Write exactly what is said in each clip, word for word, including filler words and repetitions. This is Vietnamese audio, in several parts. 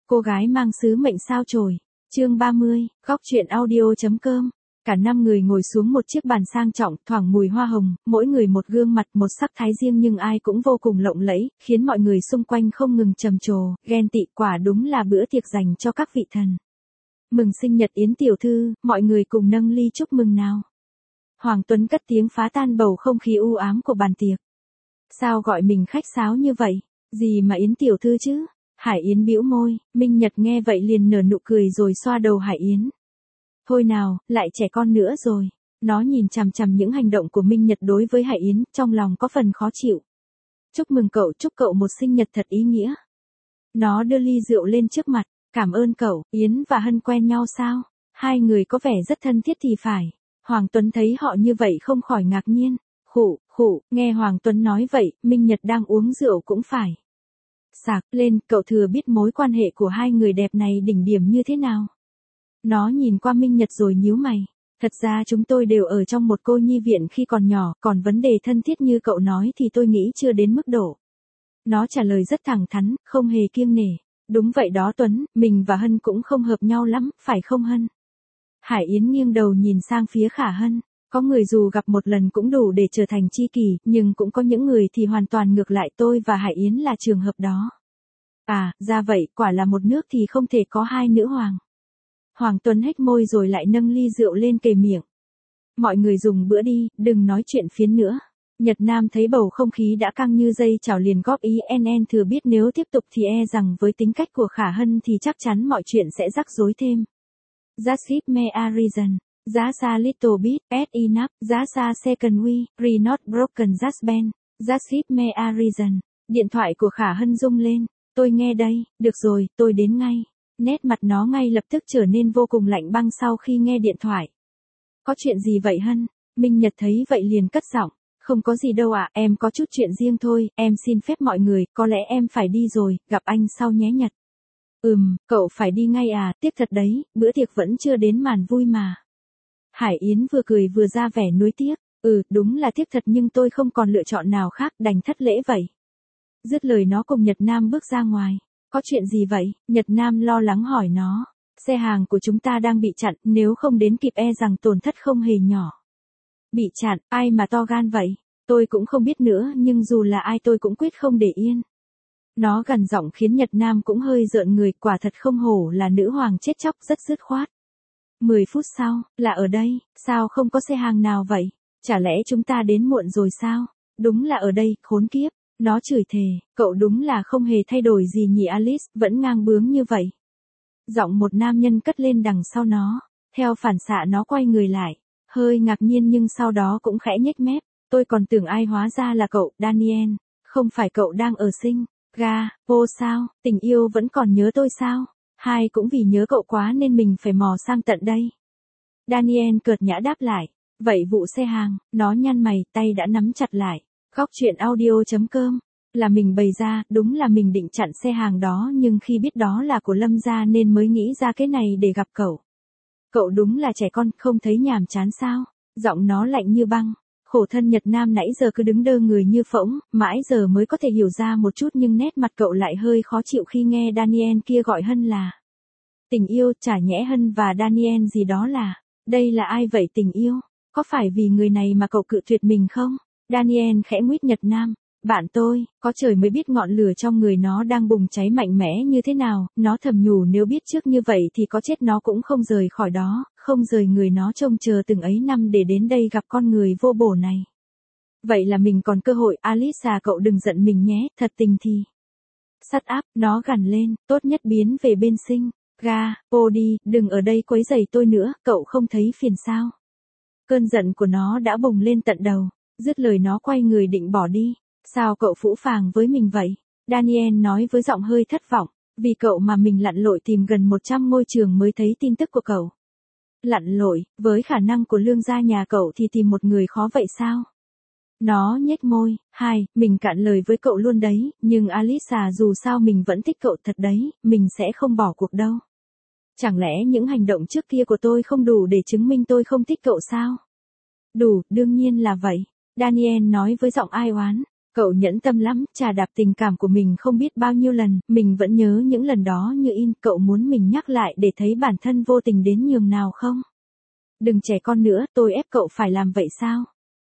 Cô gái mang sứ mệnh sao chổi. Chương ba mươi, góc truyện audio.com. Cả năm người ngồi xuống một chiếc bàn sang trọng, thoảng mùi hoa hồng, mỗi người một gương mặt, một sắc thái riêng nhưng ai cũng vô cùng lộng lẫy, khiến mọi người xung quanh không ngừng trầm trồ, ghen tị, quả đúng là bữa tiệc dành cho các vị thần. Mừng sinh nhật Yến tiểu thư, mọi người cùng nâng ly chúc mừng nào. Hoàng Tuấn cất tiếng phá tan bầu không khí u ám của bàn tiệc. Sao gọi mình khách sáo như vậy? Gì mà Yến tiểu thư chứ? Hải Yến bĩu môi, Minh Nhật nghe vậy liền nở nụ cười rồi xoa đầu Hải Yến. Thôi nào, lại trẻ con nữa rồi. Nó nhìn chằm chằm những hành động của Minh Nhật đối với Hải Yến, trong lòng có phần khó chịu. Chúc mừng cậu, chúc cậu một sinh nhật thật ý nghĩa. Nó đưa ly rượu lên trước mặt, cảm ơn cậu. Yến và Hân quen nhau sao? Hai người có vẻ rất thân thiết thì phải. Hoàng Tuấn thấy họ như vậy không khỏi ngạc nhiên. Khụ, khụ, nghe Hoàng Tuấn nói vậy, Minh Nhật đang uống rượu cũng phải sạc lên, cậu thừa biết mối quan hệ của hai người đẹp này đỉnh điểm như thế nào. Nó nhìn qua Minh Nhật rồi nhíu mày. Thật ra chúng tôi đều ở trong một cô nhi viện khi còn nhỏ, còn vấn đề thân thiết như cậu nói thì tôi nghĩ chưa đến mức độ. Nó trả lời rất thẳng thắn, không hề kiêng nể. Đúng vậy đó Tuấn, mình và Hân cũng không hợp nhau lắm, phải không Hân? Hải Yến nghiêng đầu nhìn sang phía Khả Hân. Có người dù gặp một lần cũng đủ để trở thành tri kỷ, nhưng cũng có những người thì hoàn toàn ngược lại, tôi và Hải Yến là trường hợp đó. À, ra vậy, quả là một nước thì không thể có hai nữ hoàng. Hoàng Tuấn hếch môi rồi lại nâng ly rượu lên kề miệng. Mọi người dùng bữa đi, đừng nói chuyện phiến nữa. Nhật Nam thấy bầu không khí đã căng như dây chảo liền góp ý, en en thừa biết nếu tiếp tục thì e rằng với tính cách của Khả Hân thì chắc chắn mọi chuyện sẽ rắc rối thêm. Just give me a reason. Giá xa little bit, as enough, giá xa second we, re not broken just ben, just give me a reason. Điện thoại của Khả Hân rung lên, tôi nghe đây, được rồi, tôi đến ngay. Nét mặt nó ngay lập tức trở nên vô cùng lạnh băng sau khi nghe điện thoại. Có chuyện gì vậy Hân? Minh Nhật thấy vậy liền cất giọng, không có gì đâu ạ, à, em có chút chuyện riêng thôi, em xin phép mọi người, có lẽ em phải đi rồi, gặp anh sau nhé Nhật. Ừm, cậu phải đi ngay à, tiếc thật đấy, bữa tiệc vẫn chưa đến màn vui mà. Hải Yến vừa cười vừa ra vẻ nuối tiếc, ừ, đúng là tiếc thật nhưng tôi không còn lựa chọn nào khác, đành thất lễ vậy. Dứt lời nó cùng Nhật Nam bước ra ngoài. Có chuyện gì vậy? Nhật Nam lo lắng hỏi nó. Xe hàng của chúng ta đang bị chặn, nếu không đến kịp e rằng tổn thất không hề nhỏ. Bị chặn, ai mà to gan vậy? Tôi cũng không biết nữa, nhưng dù là ai tôi cũng quyết không để yên. Nó gằn giọng khiến Nhật Nam cũng hơi rợn người, quả thật không hổ là nữ hoàng chết chóc, rất dứt khoát. Mười phút sau, là ở đây, sao không có xe hàng nào vậy? Chả lẽ chúng ta đến muộn rồi sao? Đúng là ở đây, khốn kiếp. Nó chửi thề, cậu đúng là không hề thay đổi gì nhỉ Alice, vẫn ngang bướng như vậy. Giọng một nam nhân cất lên đằng sau nó, theo phản xạ nó quay người lại, hơi ngạc nhiên nhưng sau đó cũng khẽ nhếch mép, tôi còn tưởng ai hóa ra là cậu, Daniel, không phải cậu đang ở sinh, ga, vô sao, tình yêu vẫn còn nhớ tôi sao, hai cũng vì nhớ cậu quá nên mình phải mò sang tận đây. Daniel cợt nhã đáp lại, vậy vụ xe hàng, nó nhăn mày, tay đã nắm chặt lại. Góc truyện audio.com, là mình bày ra, đúng là mình định chặn xe hàng đó nhưng khi biết đó là của Lâm gia nên mới nghĩ ra cái này để gặp cậu. Cậu đúng là trẻ con, không thấy nhàm chán sao? Giọng nó lạnh như băng. Khổ thân Nhật Nam nãy giờ cứ đứng đơ người như phỗng, mãi giờ mới có thể hiểu ra một chút nhưng nét mặt cậu lại hơi khó chịu khi nghe Daniel kia gọi Hân là tình yêu, chả nhẽ Hân và Daniel gì đó là, đây là ai vậy tình yêu? Có phải vì người này mà cậu cự tuyệt mình không? Daniel khẽ nguyết Nhật Nam, bạn tôi, có trời mới biết ngọn lửa trong người nó đang bùng cháy mạnh mẽ như thế nào, nó thầm nhủ nếu biết trước như vậy thì có chết nó cũng không rời khỏi đó, không rời người nó trông chờ từng ấy năm để đến đây gặp con người vô bổ này. Vậy là mình còn cơ hội, Alisa cậu đừng giận mình nhé, thật tình thì. Shut up, nó gằn lên, tốt nhất biến về bên sinh, ga, ô đi, đừng ở đây quấy rầy tôi nữa, cậu không thấy phiền sao. Cơn giận của nó đã bùng lên tận đầu. Dứt lời nó quay người định bỏ đi. Sao cậu phũ phàng với mình vậy? Daniel nói với giọng hơi thất vọng. Vì cậu mà mình lặn lội tìm gần một trăm ngôi trường mới thấy tin tức của cậu. Lặn lội, với khả năng của lương gia nhà cậu thì tìm một người khó vậy sao? Nó nhếch môi, hai, mình cạn lời với cậu luôn đấy, nhưng Alisa dù sao mình vẫn thích cậu thật đấy, mình sẽ không bỏ cuộc đâu. Chẳng lẽ những hành động trước kia của tôi không đủ để chứng minh tôi không thích cậu sao? Đủ, đương nhiên là vậy. Daniel nói với giọng ai oán, Cậu nhẫn tâm lắm, trà đạp tình cảm của mình không biết bao nhiêu lần, mình vẫn nhớ những lần đó như in, cậu muốn mình nhắc lại để thấy bản thân vô tình đến nhường nào không? Đừng trẻ con nữa, tôi ép cậu phải làm vậy sao?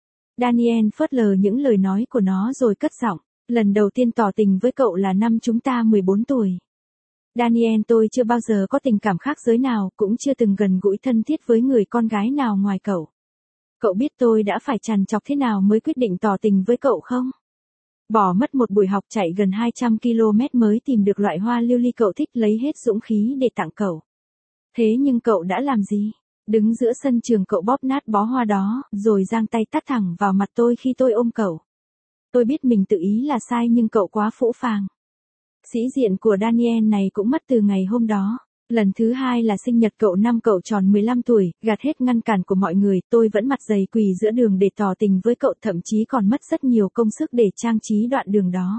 Daniel phớt lờ những lời nói của nó rồi cất giọng, lần đầu tiên tỏ tình với cậu là năm chúng ta mười bốn tuổi. Daniel, tôi chưa bao giờ có tình cảm khác giới nào, cũng chưa từng gần gũi thân thiết với người con gái nào ngoài cậu. Cậu biết tôi đã phải trằn trọc thế nào mới quyết định tỏ tình với cậu không? Bỏ mất một buổi học chạy gần hai trăm ki lô mét mới tìm được loại hoa lưu ly cậu thích, lấy hết dũng khí để tặng cậu. Thế nhưng cậu đã làm gì? Đứng giữa sân trường cậu bóp nát bó hoa đó, rồi giang tay tát thẳng vào mặt tôi khi tôi ôm cậu. Tôi biết mình tự ý là sai nhưng cậu quá phũ phàng. Sĩ diện của Daniel này cũng mất từ ngày hôm đó. Lần thứ hai là sinh nhật cậu, năm cậu tròn mười lăm tuổi, gạt hết ngăn cản của mọi người, tôi vẫn mặt dày quỳ giữa đường để tỏ tình với cậu, thậm chí còn mất rất nhiều công sức để trang trí đoạn đường đó.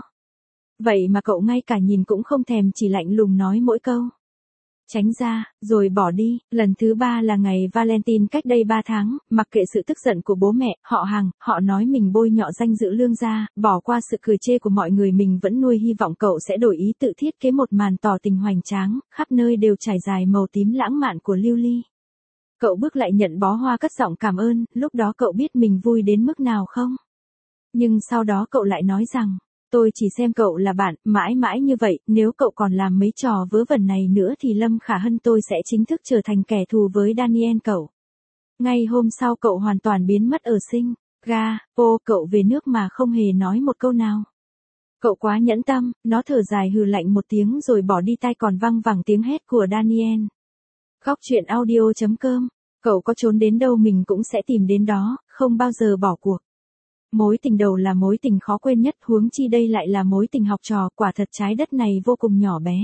Vậy mà cậu ngay cả nhìn cũng không thèm, chỉ lạnh lùng nói mỗi câu: tránh ra, rồi bỏ đi. Lần thứ ba là ngày Valentine cách đây ba tháng, mặc kệ sự tức giận của bố mẹ, họ hàng, họ nói mình bôi nhọ danh dự Lương gia, bỏ qua sự cười chê của mọi người, mình vẫn nuôi hy vọng cậu sẽ đổi ý, tự thiết kế một màn tỏ tình hoành tráng, khắp nơi đều trải dài màu tím lãng mạn của lưu ly. Cậu bước lại nhận bó hoa, cất giọng cảm ơn, lúc đó cậu biết mình vui đến mức nào không? Nhưng sau đó cậu lại nói rằng, tôi chỉ xem cậu là bạn, mãi mãi như vậy, nếu cậu còn làm mấy trò vớ vẩn này nữa thì Lâm Khả Hân tôi sẽ chính thức trở thành kẻ thù với Daniel cậu. Ngay hôm sau cậu hoàn toàn biến mất ở sinh ga, ô, cậu về nước mà không hề nói một câu nào. Cậu quá nhẫn tâm, nó thở dài hừ lạnh một tiếng rồi bỏ đi, tai còn văng vẳng tiếng hét của Daniel. Góc truyện audio chấm com, cậu có trốn đến đâu mình cũng sẽ tìm đến đó, không bao giờ bỏ cuộc. Mối tình đầu là mối tình khó quên nhất, huống chi đây lại là mối tình học trò, quả thật trái đất này vô cùng nhỏ bé.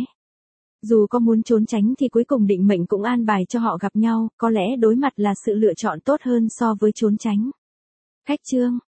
Dù có muốn trốn tránh thì cuối cùng định mệnh cũng an bài cho họ gặp nhau, có lẽ đối mặt là sự lựa chọn tốt hơn so với trốn tránh. Khách chương